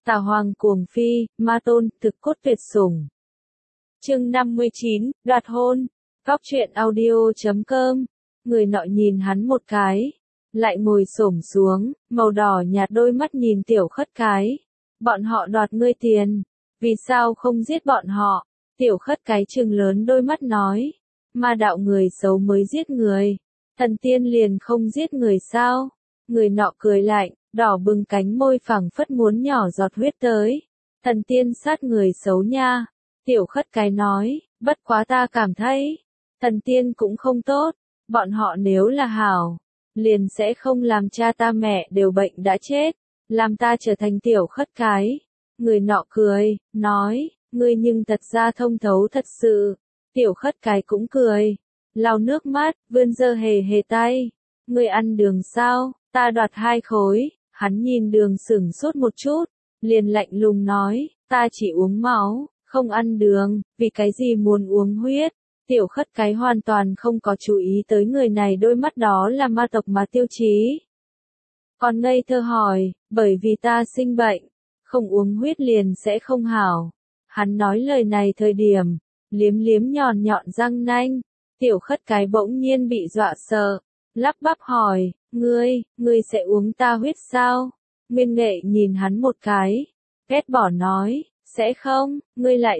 Tà Hoàng cuồng phi, ma tôn, thực cốt tuyệt sủng. Chương 59, đoạt hôn. Góc truyện audio.com. Người nọ nhìn hắn một cái, lại ngồi xổm xuống, màu đỏ nhạt đôi mắt nhìn Tiểu Khất cái. Bọn họ đoạt ngươi tiền, vì sao không giết bọn họ? Tiểu Khất cái trừng lớn đôi mắt nói, ma đạo người xấu mới giết người, thần tiên liền không giết người sao? Người nọ cười lạnh, đỏ bừng cánh môi phẳng phất muốn nhỏ giọt huyết tới. Thần tiên sát người xấu nha. Tiểu Khất cái nói, bất quá ta cảm thấy, thần tiên cũng không tốt, bọn họ nếu là hảo, liền sẽ không làm cha ta mẹ đều bệnh đã chết, làm ta trở thành Tiểu Khất cái. Người nọ cười, nói, ngươi nhưng thật ra thông thấu thật sự. Tiểu Khất cái cũng cười, lau nước mắt, vươn giơ hề hề tay. Ngươi ăn đường sao? Ta đoạt 2 khối. Hắn nhìn đường sửng sốt một chút, liền lạnh lùng nói, ta chỉ uống máu, không ăn đường, vì cái gì muốn uống huyết? Tiểu Khất cái hoàn toàn không có chú ý tới người này, đôi mắt đó là ma tộc mà tiêu chí. Còn ngây thơ hỏi, bởi vì ta sinh bệnh, không uống huyết liền sẽ không hảo. Hắn nói lời này thời điểm, liếm liếm nhọn nhọn răng nanh. Tiểu Khất cái bỗng nhiên bị dọa sợ, lắp bắp hỏi, ngươi sẽ uống ta huyết sao? Nguyên Nghệ nhìn hắn một cái, ghét bỏ nói, sẽ không, ngươi lại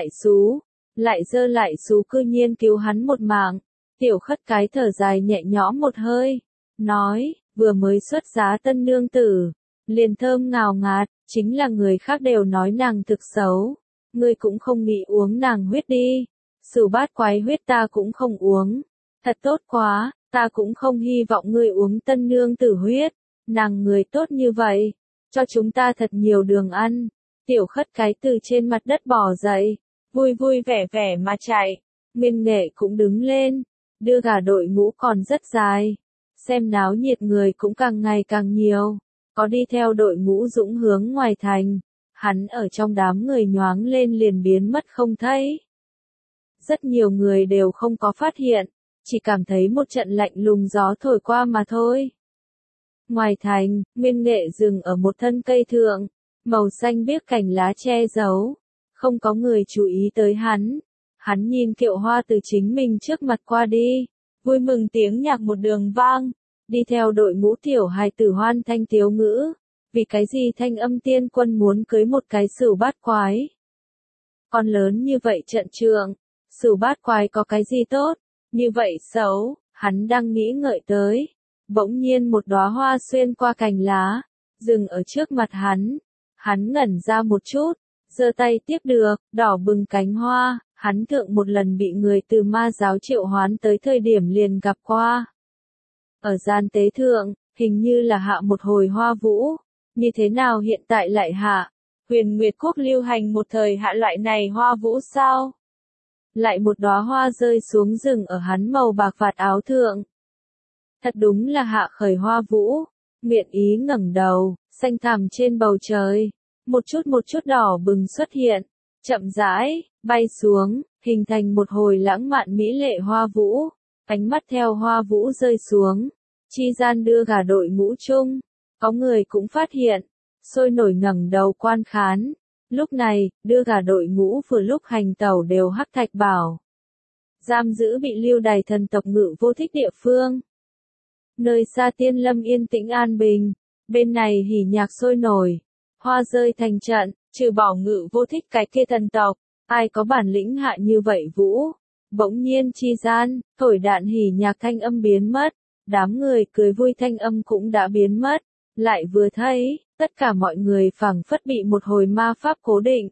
dơ lại xú cư nhiên cứu hắn một mạng. Tiểu Khất cái thở dài nhẹ nhõm một hơi, nói, vừa mới xuất giá tân nương tử, liền thơm ngào ngạt, chính là người khác đều nói nàng thực xấu, ngươi cũng không nghĩ uống nàng huyết đi. Sửu bát quái huyết ta cũng không uống, thật tốt quá, ta cũng không hy vọng ngươi uống tân nương tử huyết, nàng người tốt như vậy, cho chúng ta thật nhiều đường ăn. Tiểu Khất cái từ trên mặt đất bò dậy, vui vui vẻ vẻ mà chạy. Nguyên Nghệ cũng đứng lên, đưa gà đội ngũ còn rất dài, xem náo nhiệt người cũng càng ngày càng nhiều, có đi theo đội ngũ dũng hướng ngoài thành, hắn ở trong đám người nhoáng lên liền biến mất không thấy. Rất nhiều người đều không có phát hiện, chỉ cảm thấy một trận lạnh lùng gió thổi qua mà thôi. Ngoài thành, Nguyên Nghệ dừng ở một thân cây thượng, màu xanh biếc cành lá che giấu, không có người chú ý tới hắn. Hắn nhìn kiệu hoa từ chính mình trước mặt qua đi, vui mừng tiếng nhạc một đường vang, đi theo đội ngũ tiểu hài tử hoan thanh tiếu ngữ. Vì cái gì Thanh Âm Tiên Quân muốn cưới một cái sửu bát quái? Con lớn như vậy trận trượng, sửu bát quái có cái gì tốt, như vậy xấu, hắn đang nghĩ ngợi tới. Bỗng nhiên một đóa hoa xuyên qua cành lá, dừng ở trước mặt hắn. Hắn ngẩn ra một chút, giơ tay tiếp được, đỏ bừng cánh hoa, hắn thượng một lần bị người từ ma giáo triệu hoán tới thời điểm liền gặp qua. Ở gian tế thượng, hình như là hạ một hồi hoa vũ, như thế nào hiện tại lại hạ? Huyền Nguyệt Quốc lưu hành một thời hạ loại này hoa vũ sao? Lại một đóa hoa rơi xuống rừng ở hắn màu bạc vạt áo thượng. Thật đúng là hạ khởi hoa vũ. Miện Ý ngẩng đầu, xanh thẳm trên bầu trời, một chút đỏ bừng xuất hiện, chậm rãi bay xuống, hình thành một hồi lãng mạn mỹ lệ hoa vũ. Ánh mắt theo hoa vũ rơi xuống, chi gian đưa gà đội ngũ chung, có người cũng phát hiện, sôi nổi ngẩng đầu quan khán. Lúc này, đưa gà đội ngũ vừa lúc hành tẩu đều hắc thạch bảo, giam giữ bị lưu đày thần tộc Ngự Vô Thích địa phương. Nơi xa Tiên Lâm yên tĩnh an bình, bên này hỉ nhạc sôi nổi, hoa rơi thành trận, trừ bỏ Ngự Vô Thích cái kia thần tộc, ai có bản lĩnh hạ như vậy vũ. Bỗng nhiên chi gian, thổi đạn hỉ nhạc thanh âm biến mất, đám người cười vui thanh âm cũng đã biến mất, lại vừa thấy, tất cả mọi người phảng phất bị một hồi ma pháp cố định.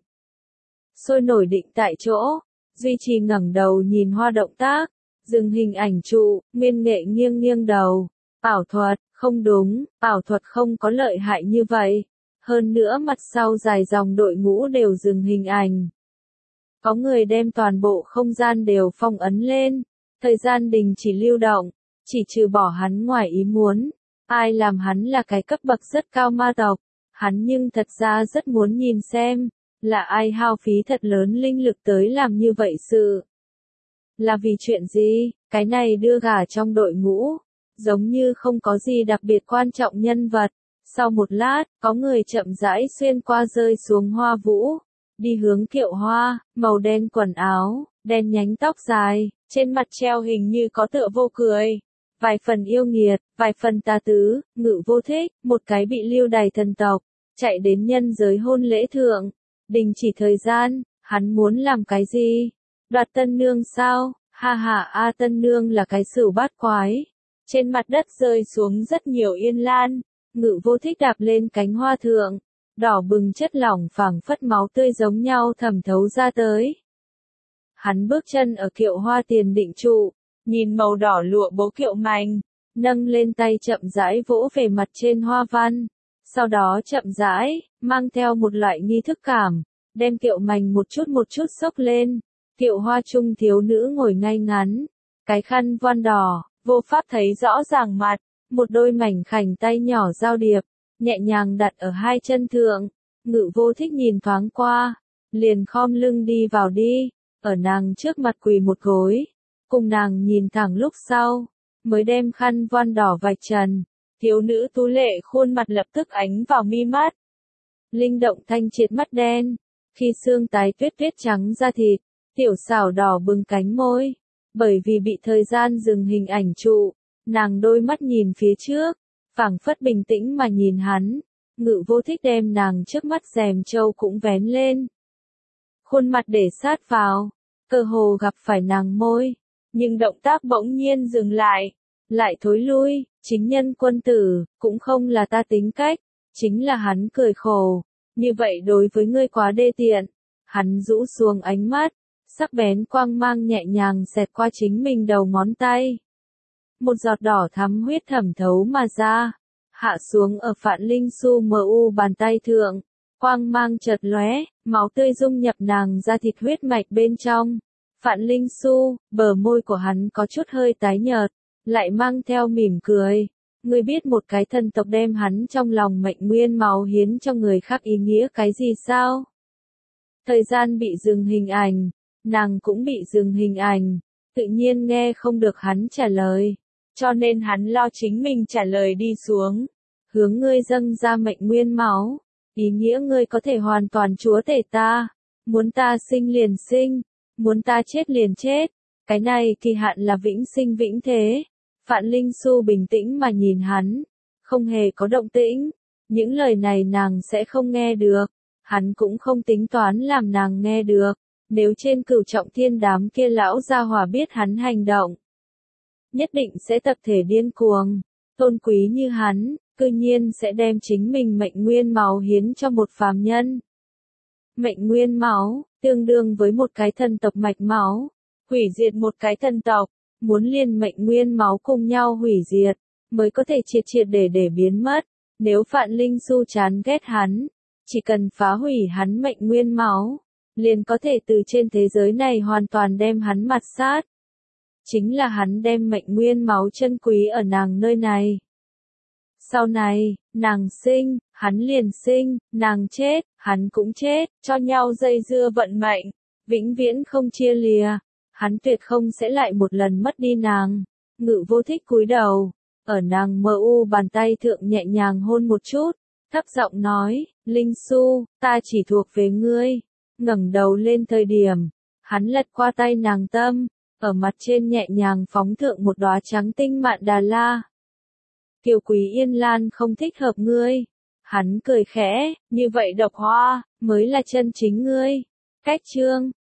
Sôi nổi định tại chỗ, duy trì ngẩng đầu nhìn hoa động tác, dừng hình ảnh trụ, Nguyên Nghệ nghiêng nghiêng đầu. Ảo thuật, không đúng, ảo thuật không có lợi hại như vậy. Hơn nữa mặt sau dài dòng đội ngũ đều dừng hình ảnh. Có người đem toàn bộ không gian đều phong ấn lên, thời gian đình chỉ lưu động, chỉ trừ bỏ hắn ngoài ý muốn. Ai làm hắn là cái cấp bậc rất cao ma tộc, hắn nhưng thật ra rất muốn nhìn xem, là ai hao phí thật lớn linh lực tới làm như vậy sự. Là vì chuyện gì, cái này đưa gà trong đội ngũ, giống như không có gì đặc biệt quan trọng nhân vật, Sau một lát, có người chậm rãi xuyên qua rơi xuống hoa vũ, đi hướng Kiệu Hoa, màu đen quần áo, đen nhánh tóc dài, trên mặt treo hình như có tựa vô cười. Vài phần yêu nghiệt, vài phần tà tứ, Ngự Vô Thích, một cái bị lưu đày thần tộc, chạy đến nhân giới hôn lễ thượng, đình chỉ thời gian, hắn muốn làm cái gì? Đoạt tân nương sao? Ha ha a tân nương là cái sửu bát quái. Trên mặt đất rơi xuống rất nhiều yên lan, Ngự Vô Thích đạp lên cánh hoa thượng, đỏ bừng chất lỏng phảng phất máu tươi giống nhau thẩm thấu ra tới. Hắn bước chân ở Kiệu Hoa tiền định trụ, nhìn màu đỏ lụa bố kiệu mành, nâng lên tay chậm rãi vỗ về mặt trên hoa văn, sau đó chậm rãi, mang theo một loại nghi thức cảm, đem kiệu mành một chút xốc lên. Kiệu hoa trung thiếu nữ ngồi ngay ngắn, cái khăn voan đỏ, vô pháp thấy rõ ràng mặt, một đôi mảnh khảnh tay nhỏ giao điệp, nhẹ nhàng đặt ở hai chân thượng. Ngự Vô Thích nhìn thoáng qua, liền khom lưng đi vào đi, ở nàng trước mặt quỳ một gối, cùng nàng nhìn thẳng lúc sau, mới đem khăn voan đỏ vạch trần. Thiếu nữ tú lệ khuôn mặt lập tức ánh vào mi mắt. Linh động thanh triệt mắt đen, khi xương tái tuyết tuyết trắng da thịt, tiểu xảo đỏ bừng cánh môi. Bởi vì bị thời gian dừng hình ảnh trụ, nàng đôi mắt nhìn phía trước, phảng phất bình tĩnh mà nhìn hắn. Ngự Vô Thích đem nàng trước mắt rèm trâu cũng vén lên. Khuôn mặt để sát vào, cơ hồ gặp phải nàng môi, nhưng động tác bỗng nhiên dừng lại thối lui. Chính nhân quân tử, cũng không là ta tính cách, chính là hắn cười khổ. Như vậy đối với ngươi quá đê tiện. Hắn rũ xuống ánh mắt, sắc bén quang mang nhẹ nhàng xẹt qua chính mình đầu ngón tay. Một giọt đỏ thắm huyết thẩm thấu mà ra, hạ xuống ở Phạn Linh Su mờ u bàn tay thượng. Quang mang chợt lóe, máu tươi dung nhập nàng ra thịt huyết mạch bên trong. Phạn Linh Su, bờ môi của hắn có chút hơi tái nhợt, lại mang theo mỉm cười. Ngươi biết một cái thần tộc đem hắn trong lòng mệnh nguyên máu hiến cho người khác ý nghĩa cái gì sao? Thời gian bị dừng hình ảnh, nàng cũng bị dừng hình ảnh, tự nhiên nghe không được hắn trả lời, cho nên hắn lo chính mình trả lời đi xuống. Hướng ngươi dâng ra mệnh nguyên máu, ý nghĩa ngươi có thể hoàn toàn chúa tể ta, muốn ta sinh liền sinh, muốn ta chết liền chết, cái này kỳ hạn là vĩnh sinh vĩnh thế. Phạn Linh Su bình tĩnh mà nhìn hắn, không hề có động tĩnh, những lời này nàng sẽ không nghe được, hắn cũng không tính toán làm nàng nghe được. Nếu trên Cửu Trọng Thiên đám kia lão gia hỏa biết hắn hành động, nhất định sẽ tập thể điên cuồng. Tôn quý như hắn, cư nhiên sẽ đem chính mình mệnh nguyên máu hiến cho một phàm nhân. Mệnh nguyên máu, tương đương với một cái thần tộc mạch máu, hủy diệt một cái thần tộc, muốn liền mệnh nguyên máu cùng nhau hủy diệt, mới có thể triệt triệt để biến mất. Nếu Phạn Linh Su chán ghét hắn, chỉ cần phá hủy hắn mệnh nguyên máu, liền có thể từ trên thế giới này hoàn toàn đem hắn mặt sát. Chính là hắn đem mệnh nguyên máu chân quý ở nàng nơi này. Sau này, nàng sinh, hắn liền sinh, nàng chết, hắn cũng chết, cho nhau dây dưa vận mệnh, vĩnh viễn không chia lìa. Hắn tuyệt không sẽ lại một lần mất đi nàng. Ngự Vô Thích cúi đầu, ở nàng mờ u bàn tay thượng nhẹ nhàng hôn một chút, thấp giọng nói, Linh Su, ta chỉ thuộc về ngươi. Ngẩng đầu lên thời điểm, hắn lật qua tay nàng tâm, ở mặt trên nhẹ nhàng phóng thượng một đóa trắng tinh mạn đà la. Kiều Quý Yên Lan không thích hợp ngươi. Hắn cười khẽ, như vậy độc hoa, mới là chân chính ngươi. Cách chương